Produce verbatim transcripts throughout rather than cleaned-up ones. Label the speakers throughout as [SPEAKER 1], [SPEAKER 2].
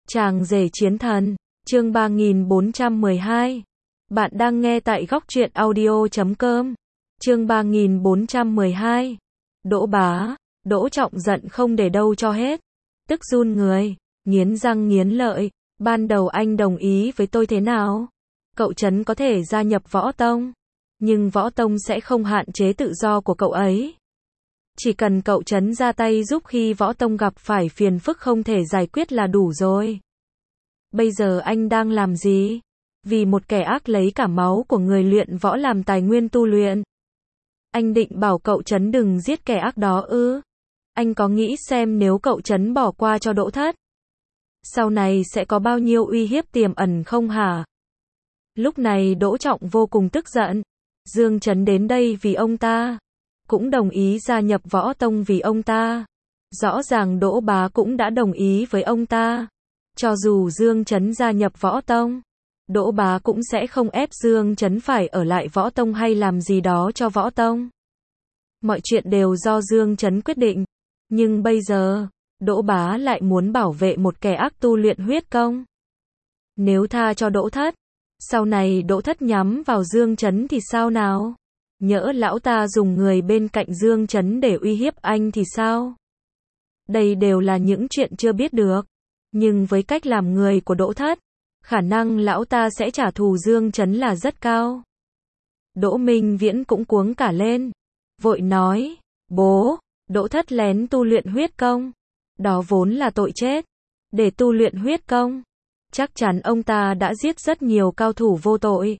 [SPEAKER 1] Chàng rể chiến thần, chương ba nghìn bốn trăm mười hai. Bạn đang nghe tại góc truyện audio chấm com. Chương ba nghìn bốn trăm mười hai. Đỗ Bá, Đỗ Trọng giận không để đâu cho hết. Tức run người, nghiến răng nghiến lợi, ban đầu anh đồng ý với tôi thế nào? Cậu Trấn có thể gia nhập Võ Tông, nhưng Võ Tông sẽ không hạn chế tự do của cậu ấy. Chỉ cần cậu Trấn ra tay giúp khi Võ Tông gặp phải phiền phức không thể giải quyết là đủ rồi. Bây giờ anh đang làm gì? Vì một kẻ ác lấy cả máu của người luyện võ làm tài nguyên tu luyện. Anh định bảo cậu Trấn đừng giết kẻ ác đó ư? Anh có nghĩ xem nếu cậu Trấn bỏ qua cho Đỗ Thất, sau này sẽ có bao nhiêu uy hiếp tiềm ẩn không hả? Lúc này Đỗ Trọng vô cùng tức giận. Dương Trấn đến đây vì ông ta, cũng đồng ý gia nhập Võ Tông vì ông ta. Rõ ràng Đỗ Bá cũng đã đồng ý với ông ta. Cho dù Dương Trấn gia nhập Võ Tông, Đỗ Bá cũng sẽ không ép Dương Trấn phải ở lại Võ Tông hay làm gì đó cho Võ Tông. Mọi chuyện đều do Dương Trấn quyết định. Nhưng bây giờ, Đỗ Bá lại muốn bảo vệ một kẻ ác tu luyện huyết công. Nếu tha cho Đỗ Thất, sau này Đỗ Thất nhắm vào Dương Trấn thì sao nào? Nhỡ lão ta dùng người bên cạnh Dương Trấn để uy hiếp anh thì sao? Đây đều là những chuyện chưa biết được. Nhưng với cách làm người của Đỗ Thất, khả năng lão ta sẽ trả thù Dương Trấn là rất cao. Đỗ Minh Viễn cũng cuống cả lên, vội nói, bố, Đỗ Thất lén tu luyện huyết công. Đó vốn là tội chết. Để tu luyện huyết công, chắc chắn ông ta đã giết rất nhiều cao thủ vô tội.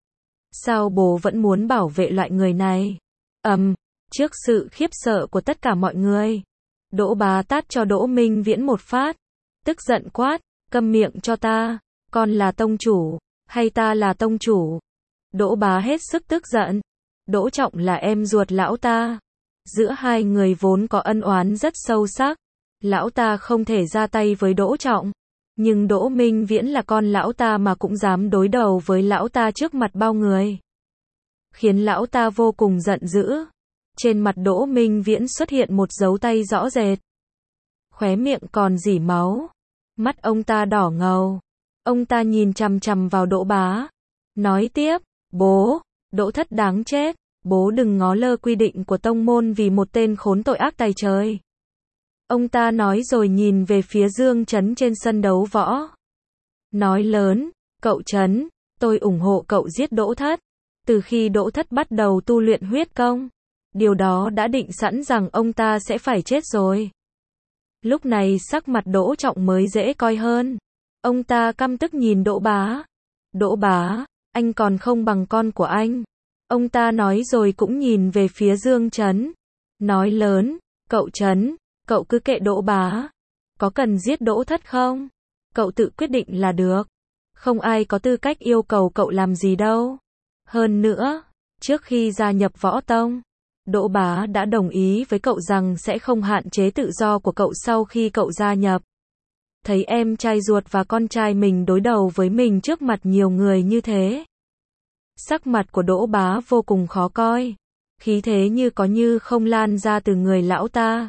[SPEAKER 1] Sao bố vẫn muốn bảo vệ loại người này? Ầm, um, trước sự khiếp sợ của tất cả mọi người, Đỗ Bá tát cho Đỗ Minh Viễn một phát, tức giận quát, câm miệng cho ta, con là tông chủ, hay ta là tông chủ? Đỗ Bá hết sức tức giận. Đỗ Trọng là em ruột lão ta. Giữa hai người vốn có ân oán rất sâu sắc. Lão ta không thể ra tay với Đỗ Trọng. Nhưng Đỗ Minh Viễn là con lão ta mà cũng dám đối đầu với lão ta trước mặt bao người, khiến lão ta vô cùng giận dữ. Trên mặt Đỗ Minh Viễn xuất hiện một dấu tay rõ rệt. Khóe miệng còn rỉ máu. Mắt ông ta đỏ ngầu. Ông ta nhìn chằm chằm vào Đỗ Bá, nói tiếp, bố, Đỗ Thất đáng chết, bố đừng ngó lơ quy định của tông môn vì một tên khốn tội ác tày trời. Ông ta nói rồi nhìn về phía Dương Trấn trên sân đấu võ. Nói lớn, cậu Trấn, tôi ủng hộ cậu giết Đỗ Thất. Từ khi Đỗ Thất bắt đầu tu luyện huyết công, điều đó đã định sẵn rằng ông ta sẽ phải chết rồi. Lúc này sắc mặt Đỗ Trọng mới dễ coi hơn. Ông ta căm tức nhìn Đỗ Bá. Đỗ Bá, anh còn không bằng con của anh. Ông ta nói rồi cũng nhìn về phía Dương Trấn. Nói lớn, cậu Trấn, cậu cứ kệ Đỗ Bá. Có cần giết Đỗ Thất không? Cậu tự quyết định là được. Không ai có tư cách yêu cầu cậu làm gì đâu. Hơn nữa, trước khi gia nhập Võ Tông, Đỗ Bá đã đồng ý với cậu rằng sẽ không hạn chế tự do của cậu sau khi cậu gia nhập. Thấy em trai ruột và con trai mình đối đầu với mình trước mặt nhiều người như thế, sắc mặt của Đỗ Bá vô cùng khó coi. Khí thế như có như không lan ra từ người lão ta.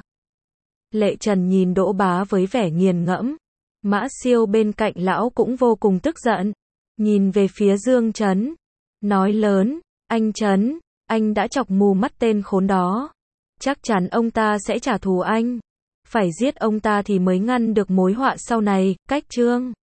[SPEAKER 1] Lệ Trần nhìn Đỗ Bá với vẻ nghiền ngẫm. Mã Siêu bên cạnh lão cũng vô cùng tức giận. Nhìn về phía Dương Trấn. Nói lớn, anh Trấn, anh đã chọc mù mắt tên khốn đó. Chắc chắn ông ta sẽ trả thù anh. Phải giết ông ta thì mới ngăn được mối họa sau này. Cách chương